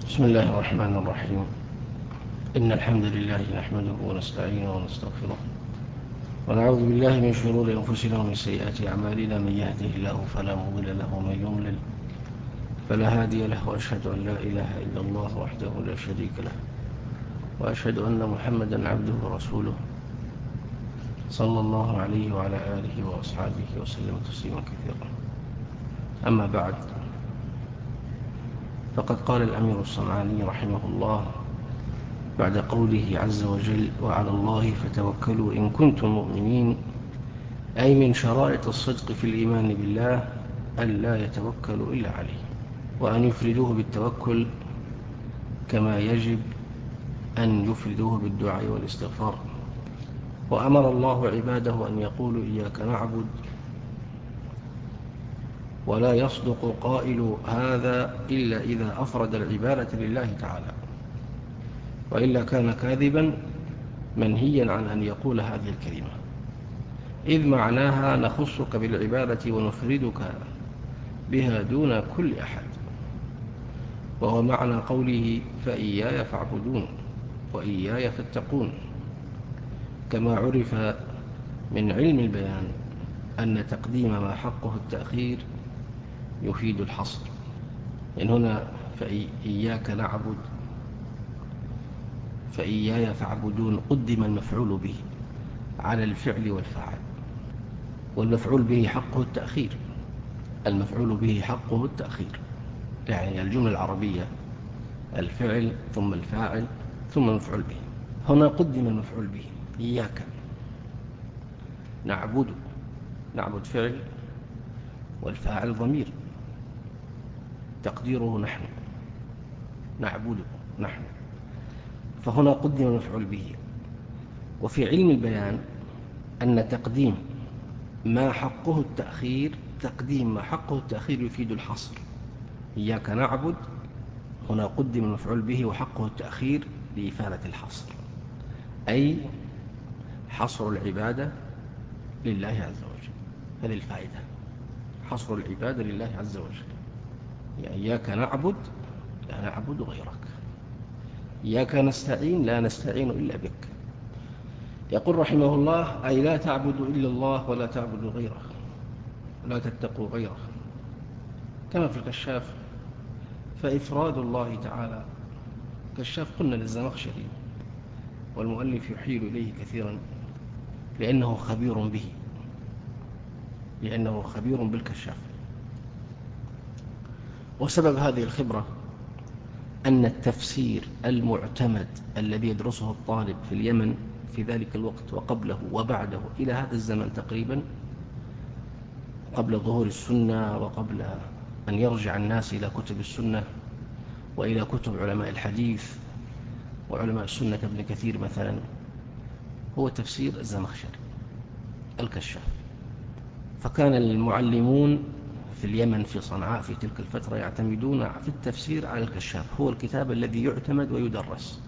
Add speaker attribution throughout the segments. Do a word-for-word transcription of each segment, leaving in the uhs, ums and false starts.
Speaker 1: بسم الله الرحمن الرحيم. إن الحمد لله نحمده ونستعينه ونستغفره ونعوذ بالله من شرور أنفسنا ومن سيئات أعمالنا. من يهده الله فلا مضل له ومن يضلل فلا هادي له، وأشهد أن لا إله إلا الله وحده لا شريك له، وأشهد أن محمدا عبده ورسوله صلى الله عليه وعلى آله وأصحابه وسلم تسليما كثيرا. أما بعد، فقد قال الأمير الصنعاني رحمه الله بعد قوله عز وجل: وعلى الله فتوكلوا إن كنتم مؤمنين، أي من شرائط الصدق في الإيمان بالله أن لا يتوكلوا إلا عليه، وأن يفردوه بالتوكل كما يجب أن يفردوه بالدعاء والاستغفار. وأمر الله عباده أن يقولوا إياك نعبد، ولا يصدق قائل هذا إلا إذا أفرد العبادة لله تعالى، وإلا كان كاذبا منهيا عن أن يقول هذه الكلمة، إذ معناها نخصك بالعبادة ونفردك بها دون كل أحد، وهو معنى قوله فإياي فاعبدون وإياي فاتقون. كما عرف من علم البيان أن تقديم ما حقه التأخير يفيد الحصر. إن هنا فإياك نعبد فإياي فاعبدون قدم المفعول به على الفعل والفاعل، والمفعول به حقه التأخير. المفعول به حقه التأخير، يعني الجملة العربية الفعل ثم الفاعل ثم المفعول به. هنا قدم المفعول به إياك نعبد، نعبد فعل والفاعل ضمير تقديره نحن، نعبد نحن، فهنا قدم المفعول به. وفي علم البيان أن تقديم ما حقه التأخير تقديم ما حقه التأخير يفيد الحصر. إياك نعبد، هنا قدم المفعول به وحقه التأخير لإفادة الحصر، أي حصر العبادة لله عز وجل. هذه الفائدة، حصر العبادة لله عز وجل. يعني إياك نعبد لا نعبد غيرك، إياك نستعين لا نستعين إلا بك. يقول رحمه الله: أي لا تعبدوا إلا الله ولا تعبدوا غيره، لا تتقوا غيره. كما في الكشاف، فإفراد الله تعالى كشاف قلنا للزمخشري، والمؤلف يحيل إليه كثيرا لأنه خبير به، لأنه خبير بالكشاف. وسبب هذه الخبرة أن التفسير المعتمد الذي يدرسه الطالب في اليمن في ذلك الوقت وقبله وبعده إلى هذا الزمن تقريبا، قبل ظهور السنة وقبل أن يرجع الناس إلى كتب السنة وإلى كتب علماء الحديث وعلماء السنة كابن كثير مثلا، هو تفسير الزمخشري الكشاف. فكان المعلمون في اليمن في صنعاء في تلك الفترة يعتمدون في التفسير على الكشاف، هو الكتاب الذي يعتمد ويدرس.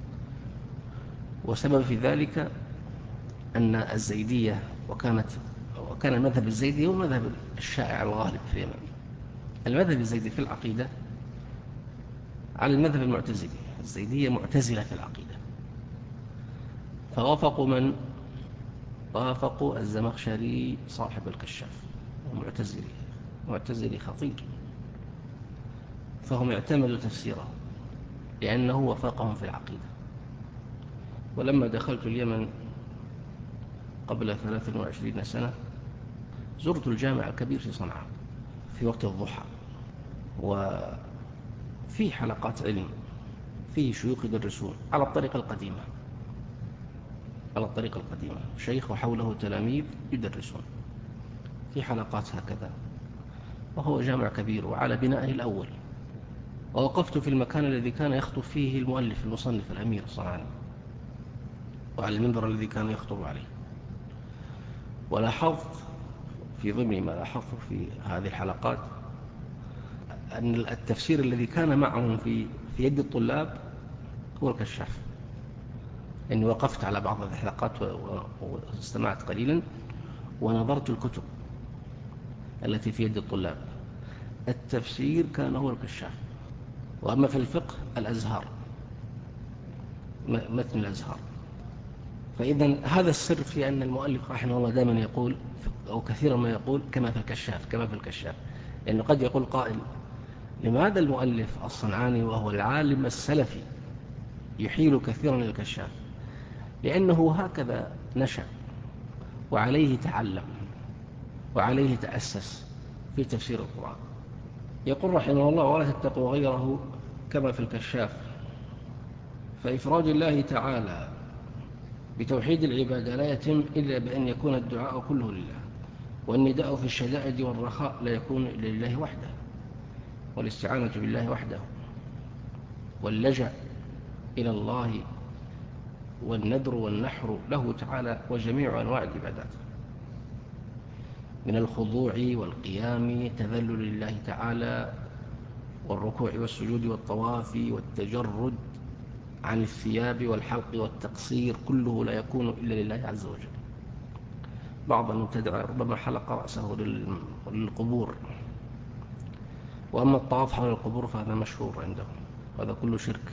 Speaker 1: وسبب في ذلك أن الزيدية، وكانت وكان المذهب الزيدي هو المذهب الشائع الغالب في اليمن. المذهب الزيدي في العقيدة على المذهب المعتزلي، الزيدية معتزلة في العقيدة، فوافقوا من وافقوا الزمخشري صاحب الكشاف، معتزلي معتزلي خطير، فهم اعتمدوا تفسيره لأنه وفقهم في العقيدة. ولما دخلت اليمن قبل ثلاث وعشرين سنة، زرت الجامع الكبير في صنعاء في وقت الضحى، وفي حلقات علم، فيه شيوخ يدرسون على الطريقة القديمة، على الطريقة القديمة، شيخ وحوله تلاميذ يدرسون في حلقات هكذا، وهو جامع كبير وعلى بنائه الأول. ووقفت في المكان الذي كان يخطب فيه المؤلف المصنف الأمير الصنعاني، وعلى المنبر الذي كان يخطب عليه. ولاحظت في ضمن ما لاحظته في هذه الحلقات أن التفسير الذي كان معهم في في يد الطلاب هو الكشاف. إني وقفت على بعض الحلقات واستمعت قليلا ونظرت الكتب التي في يد الطلاب، التفسير كان هو الكشاف. وأما في الفقه الأزهار، متن الأزهار. فإذا هذا السر في أن المؤلف رحمه الله دائما يقول، أو كثيرا ما يقول كما في الكشاف، كما في الكشاف، لأنه قد يقول قائل: لماذا المؤلف الصنعاني وهو العالم السلفي يحيل كثيرا إلى الكشاف؟ لأنه هكذا نشأ، وعليه تعلم، وعليه تأسس في تفسير القرآن. يقول رحمه الله: ولا تتقوا غيره، كما في الكشاف. فإفراد الله تعالى بتوحيد العبادة لا يتم إلا بأن يكون الدعاء كله لله، والنداء في الشدائد والرخاء لا يكون إلا لله وحده، والاستعانة بالله وحده، واللجأ إلى الله والنذر والنحر له تعالى، وجميع أنواع العبادات من الخضوع والقيام، تذلل لله تعالى، والركوع والسجود والطواف والتجرد عن الثياب والحلق والتقصير، كله لا يكون إلا لله عز وجل. بعض المبتدع ربما حلق رأسه للقبور، وأما الطواف حول القبور فهذا مشهور عنده، هذا كله شرك.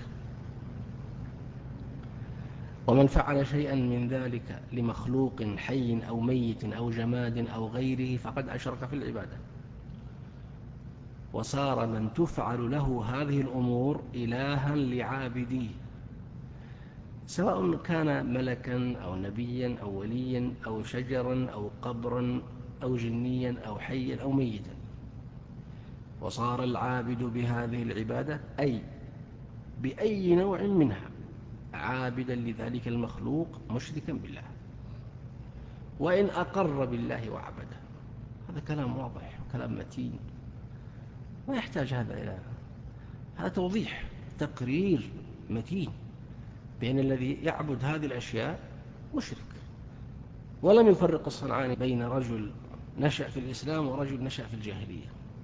Speaker 1: ومن فعل شيئا من ذلك لمخلوق حي أو ميت أو جماد أو غيره فقد أشرك في العبادة، وصار من تفعل له هذه الأمور إلها لعابديه، سواء كان ملكا أو نبيا أو وليا أو شجرا أو قبرا أو جنيا أو حيا أو ميتا. وصار العابد بهذه العبادة أي بأي نوع منها عابدا لذلك المخلوق مشركا بالله، وإن أقر بالله وعبده. هذا كلام واضح وكلام متين، ما يحتاج هذا إلى هذا توضيح، تقرير متين بأن الذي يعبد هذه الأشياء مشرك. ولم يفرق الصنعاني بين رجل نشأ في الإسلام ورجل نشأ في الجاهلية.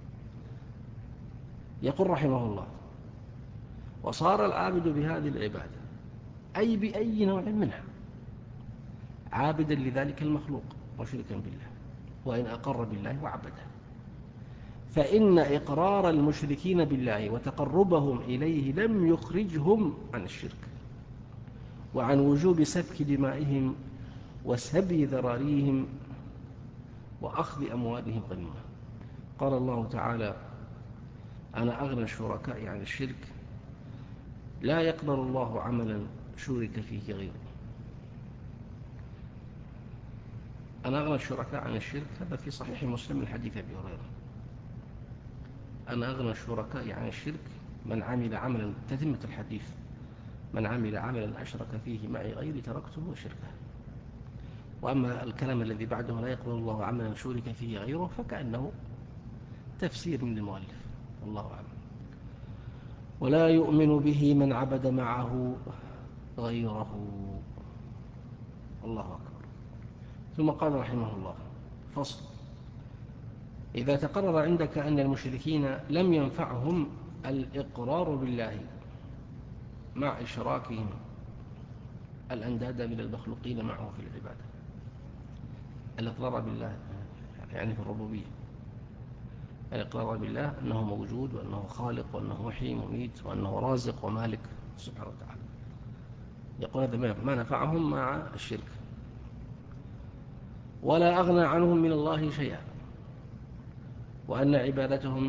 Speaker 1: يقول رحمه الله: وصار العابد بهذه العبادة أي بأي نوع منها عابدا لذلك المخلوق مشركا بالله، وإن أقر بالله وعبده. فإن إقرار المشركين بالله وتقربهم إليه لم يخرجهم عن الشرك، وعن وجوب سفك دمائهم وسبي ذراريهم وأخذ أموالهم غنيمة. قال الله تعالى: أنا أغنى الشركاء عن الشرك، لا يقبل الله عملا شرك فيه غيره. أنا أغنى الشركاء عن الشرك، هذا في صحيح مسلم من حديث أبي هريرة. أنا أغنى الشركاء عن الشرك من عمل عملا، تتمة الحديث: من عمل عملا أشرك فيه معي غيري تركته وشركه. وأما الكلام الذي بعده: لا يقبل الله عملا شرك فيه غيره، فكأنه تفسير من المؤلف، الله أعلم. ولا يؤمن به من عبد معه غيره. الله أكبر. ثم قال رحمه الله: فصل: إذا تقرر عندك أن المشركين لم ينفعهم الإقرار بالله مع إشراكهم الأنداد من المخلوقين معه في العبادة، الإقرار بالله يعني في الربوبية، الإقرار بالله أنه موجود وأنه خالق وأنه محيي ومميت وأنه رازق ومالك سبحانه وتعالى، يقول هذا ما نفعهم مع الشرك، ولا أغنى عنهم من الله شيئا، وأن عبادتهم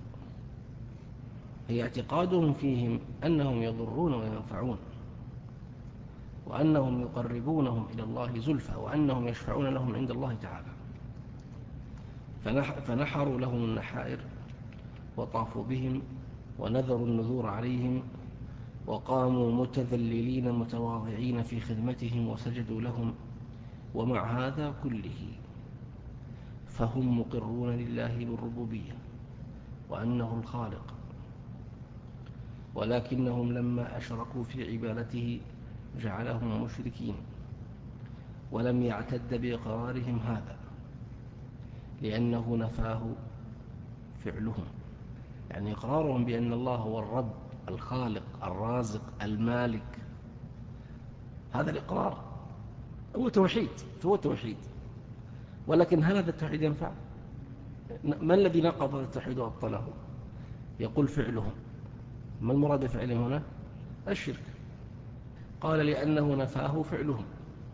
Speaker 1: هي اعتقادهم فيهم أنهم يضرون وينفعون، وأنهم يقربونهم إلى الله زلفى، وأنهم يشفعون لهم عند الله تعالى. فنحروا لهم النحائر وطافوا بهم ونذروا النذور عليهم، وقاموا متذللين متواضعين في خدمتهم وسجدوا لهم. ومع هذا كله فهم مقرون لله بالربوبية وأنه الخالق، ولكنهم لما أشركوا في عبادته جعلهم مشركين، ولم يعتد بإقرارهم هذا لأنه نفاه فعلهم، يعني إقرارهم بأن الله هو الرب الخالق الرازق المالك، هذا الإقرار هو توحيد، هو توحيد. ولكن هل هذا التوحيد ينفع؟ ما الذي نقض التوحيد وأبطله؟ يقول فعلهم، ما المراد بفعلهم هنا؟ الشرك. قال لأنه نفاه فعلهم،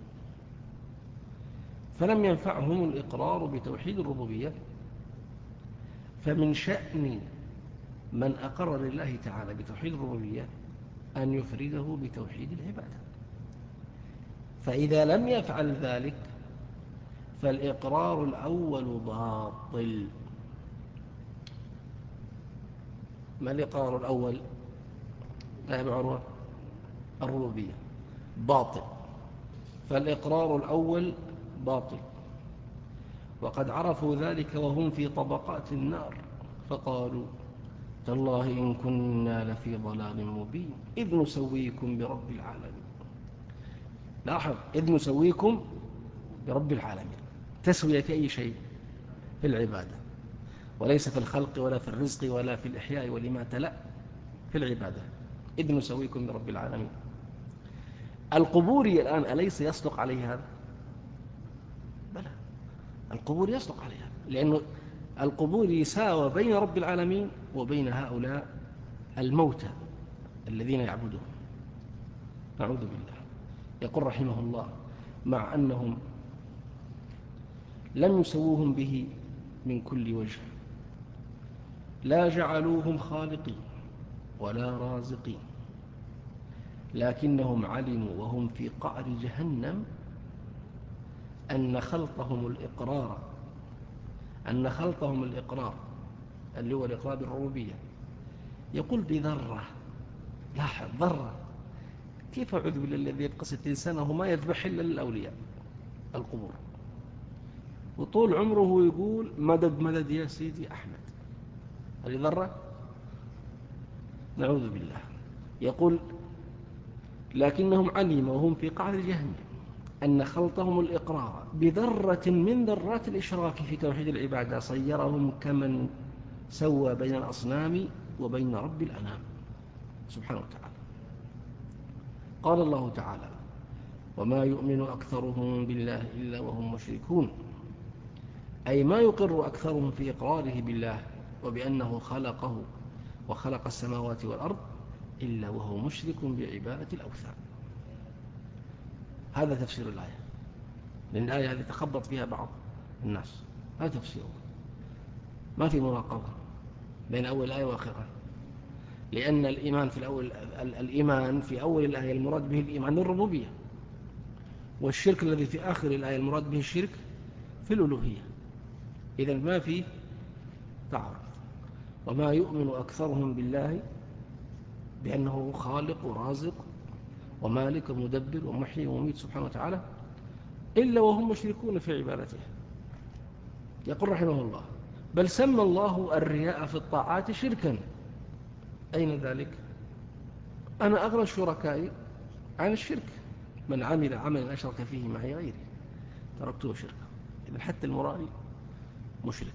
Speaker 1: فلم ينفعهم الإقرار بتوحيد الربوبية. فمن شأن من أقر لله تعالى بتوحيد الربوبية أن يفرده بتوحيد العبادة، فإذا لم يفعل ذلك فالإقرار الأول باطل. ما الإقرار الأول؟ لا بعروة الربوبية باطل، فالإقرار الأول باطل. وقد عرفوا ذلك وهم في طبقات النار، فقالوا تالله إن كنا لفي ضلال مبين إذ نسويكم برب العالمين. لاحظ، إذ نسويكم برب العالمين، تسوية في أي شيء؟ في العبادة، وليس في الخلق ولا في الرزق ولا في الإحياء والإماتة، لا، في العبادة. إذ نسويكم برب العالمين. القبوري الآن أليس يصدق عليه هذا؟ بلى، القبور يصدق عليها، لأنه القبور يساوى بين رب العالمين وبين هؤلاء الموتى الذين يعبدون. نعوذ بالله. يقول رحمه الله: مع أنهم لم يسووهم به من كل وجه، لا جعلوهم خالقين ولا رازقين، لكنهم علموا وهم في قعر جهنم أن خلطهم الإقرار أن خلطهم الإقرار اللي هو الإقرار بالربوبية يقول بذرة. لاحظ، ذرة. كيف أعوذ بالله الذي يبقى ستين سنة وما يذبح إلا للأولياء القبور، وطول عمره يقول مدد مدد يا سيدي أحمد؟ هذه ذرة؟ نعوذ بالله. يقول لكنهم علموا وهم في قعر جهنم أن خلطهم الإقرار بذرة من ذرات الإشراك في توحيد العبادة صيرهم كمن سوى بين الأصنام وبين رب الأنام سبحانه وتعالى. قال الله تعالى: وما يؤمن أكثرهم بالله إلا وهم مشركون، أي ما يقر أكثرهم في إقراره بالله وبأنه خلقه وخلق السماوات والأرض إلا وهو مشرك بعبادة الأوثان. هذا تفسير الآية، لأن الآية هذه تخبط فيها بعض الناس. هذا تفسيره، ما في مناقضة بين أول الآية وآخرها، لأن الإيمان في الأول الإيمان في أول الآية المراد به الإيمان الربوبية، والشرك الذي في آخر الآية المراد به الشرك في الألوهية. إذن ما في تعارض. وما يؤمن أكثرهم بالله بأنه خالق ورازق ومالك ومدبر ومحيي ومميت سبحانه وتعالى إلا وهم مشركون في عبادته. يقول رحمه الله: بل سمى الله الرياء في الطاعات شركا. أين ذلك؟ أنا أغنى الشركاء عن الشرك، من عمل عملا أشرك فيه معي غيري تركته شركا. إذن حتى المرائي مشرك.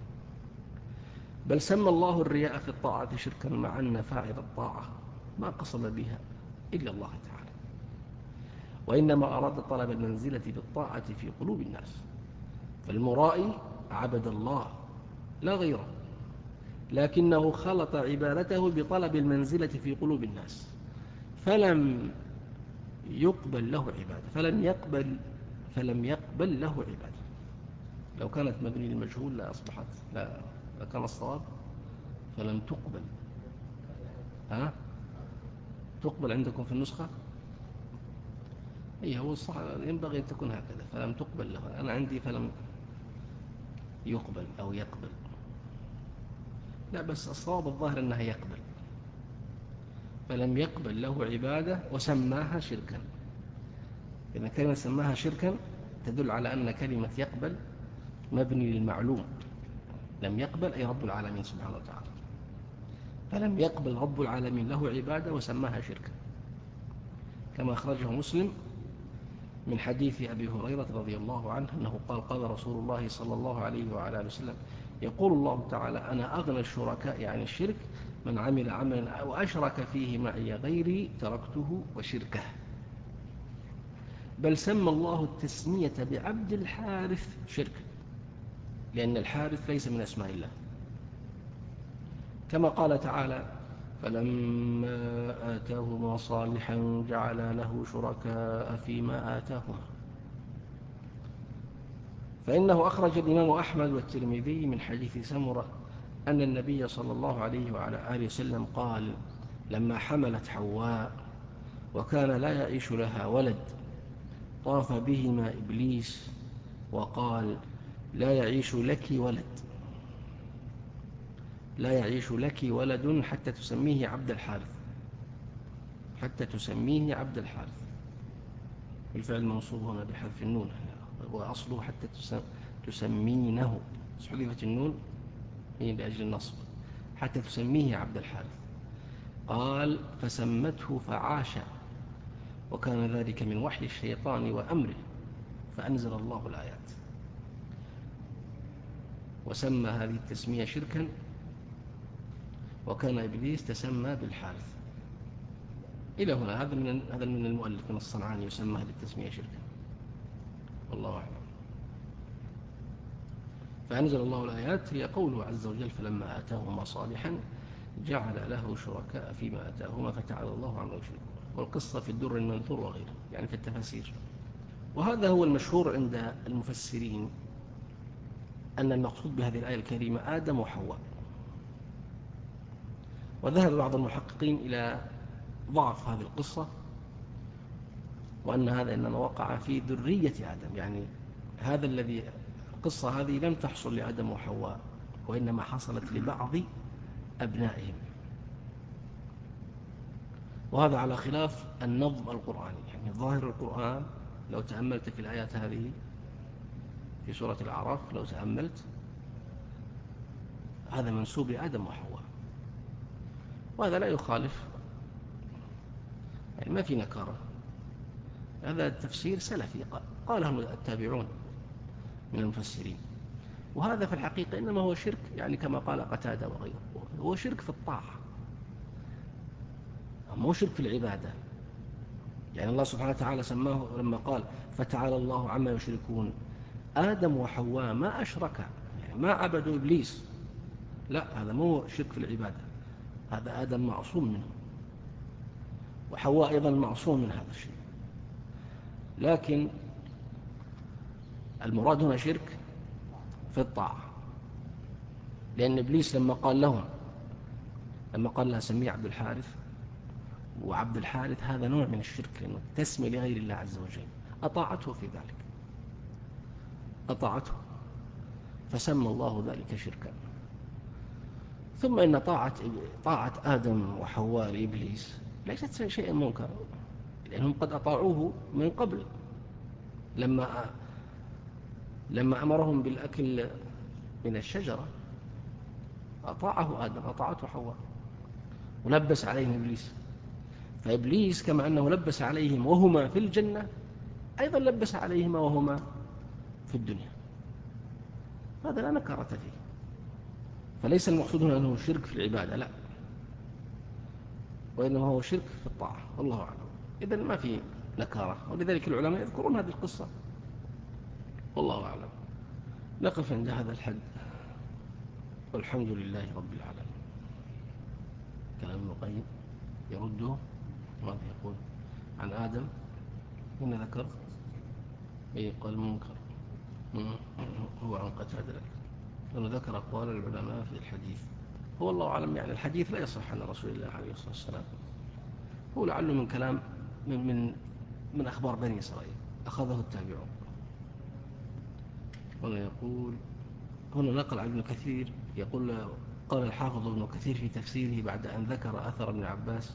Speaker 1: بل سمى الله الرياء في الطاعة شركا، مع أن فاعل الطاعة ما قصد بها إلا الله تعالى، وإنما أراد طلب المنزلة بالطاعة في قلوب الناس. فالمرائي عبد الله لا غيره، لكنه خلط عبادته بطلب المنزلة في قلوب الناس، فلم يقبل له عبادة فلم يقبل فلم يقبل له عبادة. لو كانت مبني للمجهول لا أصبحت لا لكان الصواب فلم تقبل. ها؟ تقبل عندكم في النسخة؟ أي هو الصح، ينبغي أن تكون هكذا، فلم تقبل له. أنا عندي فلم يقبل أو يقبل. لا، بس الصواب الظاهر أنها يقبل. فلم يقبل له عبادة وسماها شركا. إذا كلمة سماها شركا تدل على أن كلمة يقبل مبني للمعلوم. لم يقبل أي رب العالمين سبحانه وتعالى، فلم يقبل رب العالمين له عبادة وسماها شركا، كما أخرجه مسلم من حديث أبي هريرة رضي الله عنه أنه قال: قال رسول الله صلى الله عليه وعلى آله وسلم: يقول الله تعالى: أنا أغنى الشركاء عن الشرك، من عمل عملا وأشرك فيه معي غيري تركته وشركه. بل سمى الله التسمية بعبد الحارث شرك، لأن الحارث ليس من أسماء الله، كما قال تعالى: فلما آتاهما صالحا جعل له شركاء فيما آتاهما. فإنه أخرج الإمام أحمد والترمذي من حديث سمرة أن النبي صلى الله عليه وعلى آله وسلم قال لما حملت حواء وكان لا يعيش لها ولد طاف بهما إبليس وقال لا يعيش لك ولد لا يعيش لك ولد حتى تسميه عبد الحارث حتى تسميه عبد الحارث. الفعل منصوب هنا بحذف النون وأصله حتى تسمينه، حذفت النون هي لأجل النصب، حتى تسميه عبد الحارث. قال فسمته فعاش، وكان ذلك من وحي الشيطان وأمره، فأنزل الله الآيات وسمى هذه التسمية شركا، وكان إبليس تسمى بالحارث. إلى هنا هذا من هذا من المؤلف من الصنعاني يسمى هذه التسمية شركا، والله أعلم. فأنزل الله الآيات هي قوله عز وجل فلما آتاهما صالحا جعل له شركاء فيما آتاهما فتعالى الله عما يشركون. والقصة في الدر المنثور وغيره، يعني في التفاسير. وهذا هو المشهور عند المفسرين أن المقصود بهذه الآية الكريمة آدم وحواء. وذهب بعض المحققين إلى ضعف هذه القصة، وأن هذا إنما وقع في ذرية آدم، يعني هذا الذي القصة هذه لم تحصل لآدم وحواء، وإنما حصلت لبعض أبنائهم. وهذا على خلاف النظم القرآني، يعني ظاهر القرآن لو تأملت في الآيات هذه في سورة الأعراف، لو تأملت هذا منسوب لآدم وحواء، وهذا لا يخالف، يعني ما في نكارة. هذا التفسير سلفي قاله التابعون من المفسرين. وهذا في الحقيقة إنما هو شرك، يعني كما قال قتادة وغيره، هو شرك في الطاعة، مو شرك في العبادة. يعني الله سبحانه وتعالى سماه لما قال فتعالى الله عما يشركون، آدم وحواء ما أشركا، يعني ما عبدوا إبليس، لا، هذا مو شرك في العبادة، هذا آدم معصوم منه، وحواء أيضا معصوم من هذا الشيء. لكن المراد هنا شرك في الطاعة، لأن إبليس لما قال لهم لما قال لها سميه عبد الحارث، وعبد الحارث هذا نوع من الشرك، لأنه تسمي لغير الله عز وجل، أطاعته في ذلك، أطاعته فسمى الله ذلك شركا. ثم إن طاعة طاعة آدم وحواء لإبليس ليست شيئا منكرا، لأنهم قد أطاعوه من قبل لما لما أمرهم بالأكل من الشجرة، أطاعه آدم، أطاعته حواء، ولبس عليهم إبليس. فإبليس كما أنه لبس عليهم وهما في الجنة، أيضا لبس عليهما وهما في الدنيا، هذا لا نكرة فيه. فليس المقصود هنا أنه شرك في العبادة، لا، وإنما هو شرك في الطاعة، والله أعلم. إذن ما في نكارة، ولذلك العلماء يذكرون هذه القصة، والله أعلم. نقف عند هذا الحد، والحمد لله رب العالمين. كلام ابن القيم يرده، ماذا يقول عن آدم؟ هنا ذكر أي قال منكر، هو عن قتادة، لأنه ذكر أقوال العلماء في الحديث. هو الله أعلم، يعني الحديث لا يصح عن رسول الله عليه الصلاة والسلام، هو لعله من كلام من من من أخبار بني إسرائيل أخذه التابعون. هنا يقول، هنا نقل عن ابن كثير يقول قال الحافظ ابن كثير في تفسيره بعد أن ذكر أثر ابن عباس.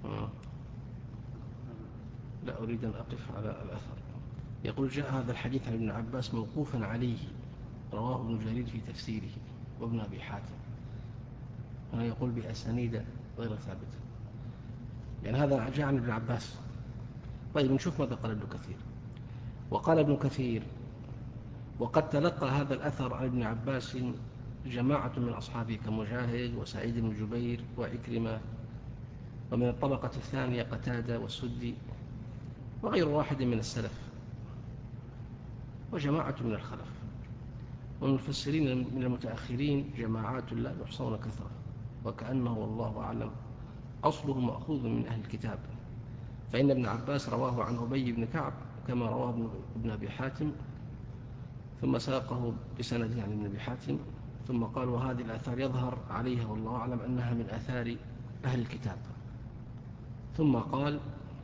Speaker 1: لا أريد أن أقف على الأثر. يقول جاء هذا الحديث عن ابن عباس موقوفا عليه، رواه ابن جرير في تفسيره وابن أبي حاتم. هنا يقول بأسانيد غير ثابتة، يعني هذا جاء عن ابن عباس. طيب نشوف ماذا قال ابن كثير. وقال ابن كثير وقد تلقى هذا الأثر عن ابن عباس جماعة من أصحابه كمجاهد وسعيد بن جبير وعكرمة، ومن الطبقة الثانية قتادة والسدي وغير واحد من السلف وجماعة من الخلف، والمفسرين من المتأخرين جماعات لا يحصون كثرة، وكأنه والله أعلم أصله مأخوذ من أهل الكتاب، فإن ابن عباس رواه عن أبي بن كعب كما رواه ابن أبي حاتم، ثم ساقه بسنده عن ابن أبي حاتم، ثم قال وهذه الآثار يظهر عليها والله أعلم أنها من آثار أهل الكتاب، ثم قال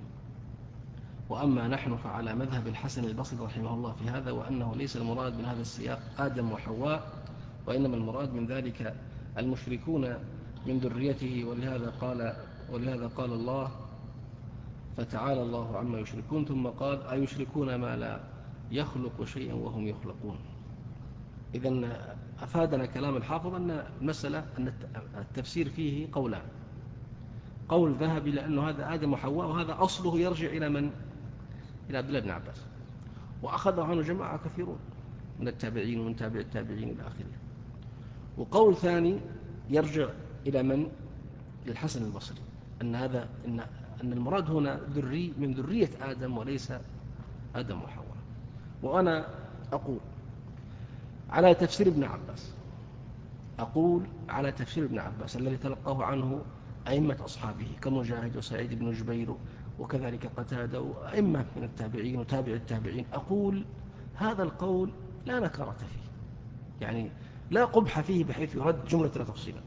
Speaker 1: وأما نحن فعلى مذهب الحسن البصري رحمه الله في هذا، وأنه ليس المراد من هذا السياق آدم وحواء، وإنما المراد من ذلك المشركون من ذريته، ولهذا قال, ولهذا قال الله فتعالى الله عما يشركون، ثم قال أيشركون ما لا يخلق شيئا وهم يخلقون. إذن أفادنا كلام الحافظ أن المسألة أن التفسير فيه قولان، قول ذهب إلى أنه هذا آدم وحواء وهذا أصله يرجع إلى من؟ إلى عبد الله بن عباس، وأخذه عنه جماعة كثيرون من التابعين ومن تابع التابعين إلى آخره. وقول ثاني يرجع إلى من؟ للحسن البصري، أن هذا إن أن المراد هنا ذري من ذرية آدم وليس آدم وحواء. وأنا أقول على تفسير ابن عباس، أقول على تفسير ابن عباس الذي تلقاه عنه أئمة أصحابه كمجاهد وسعيد بن جبير وكذلك قتادة وأئمة من التابعين وتابع التابعين، أقول هذا القول لا نكرة فيه، يعني لا قبح فيه بحيث يرد جملة تفصيلا،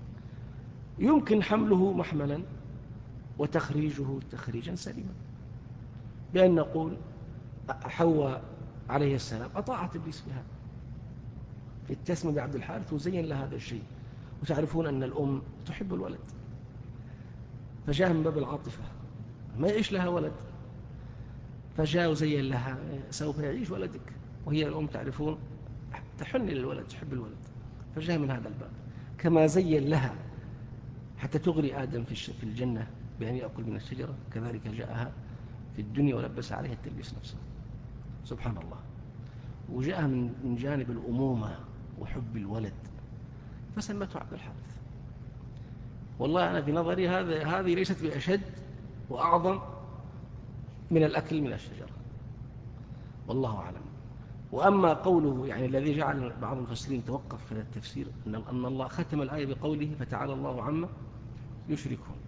Speaker 1: يمكن حمله محملا وتخريجه تخريجا سليما، بأن نقول حواء عليه السلام أطاعت إبليس بها في التسمية بعبد الحارث وزين لها هذا الشيء، وتعرفون أن الأم تحب الولد، فجاء من باب العاطفة ما يعيش لها ولد، فجاء وزين لها سوف يعيش ولدك، وهي الأم تعرفون تحن للولد تحب الولد، فجاء من هذا الباب. كما زين لها حتى تغري آدم في الجنة بأن يأكل من الشجرة، كذلك جاءها في الدنيا ولبس عليها التلبيس نفسه، سبحان الله. وجاءها من جانب الأمومة وحب الولد فسمته عبد الحارث. والله أنا في نظري هذه ليست بأشد وأعظم من الأكل من الشجرة، والله أعلم. وأما قوله يعني الذي جعل بعض المفسرين توقف في التفسير أن الله ختم الآية بقوله فتعالى الله عما يشركون،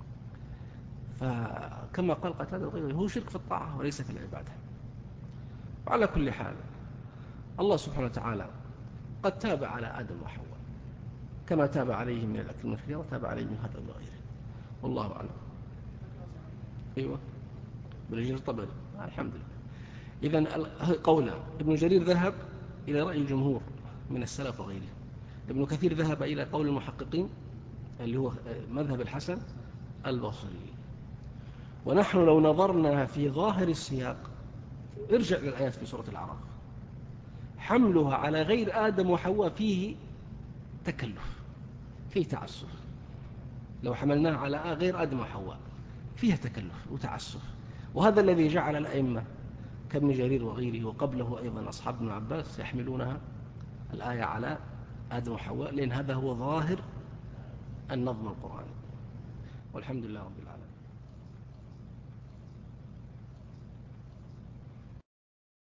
Speaker 1: فكما قال قتادة وغيره هو شرك في الطاعة وليس في العبادة. وعلى كل حال الله سبحانه وتعالى قد تاب على آدم وحواء كما تاب عليهم من الأكل من الخير وتاب عليهم من هذا وغيره، والله أعلم. أيوة بالجير الطبري الحمد لله. إذن قولا ابن جرير ذهب إلى رأي الجمهور من السلف وغيره، ابن كثير ذهب إلى قول المحققين اللي هو مذهب الحسن البصري. ونحن لو نظرنا في ظاهر السياق، ارجع للآيات في سورة الأعراف، حملها على غير آدم وحواء فيه تكلف، فيه تعسف. لو حملناها على غير آدم وحواء فيها تكلف وتعسف، وهذا الذي جعل الأئمة كابن جرير وغيره وقبله أيضا أصحاب ابن عباس يحملونها الآية على آدم وحواء، لأن هذا هو ظاهر النظم القرآني. والحمد لله رب العالمين.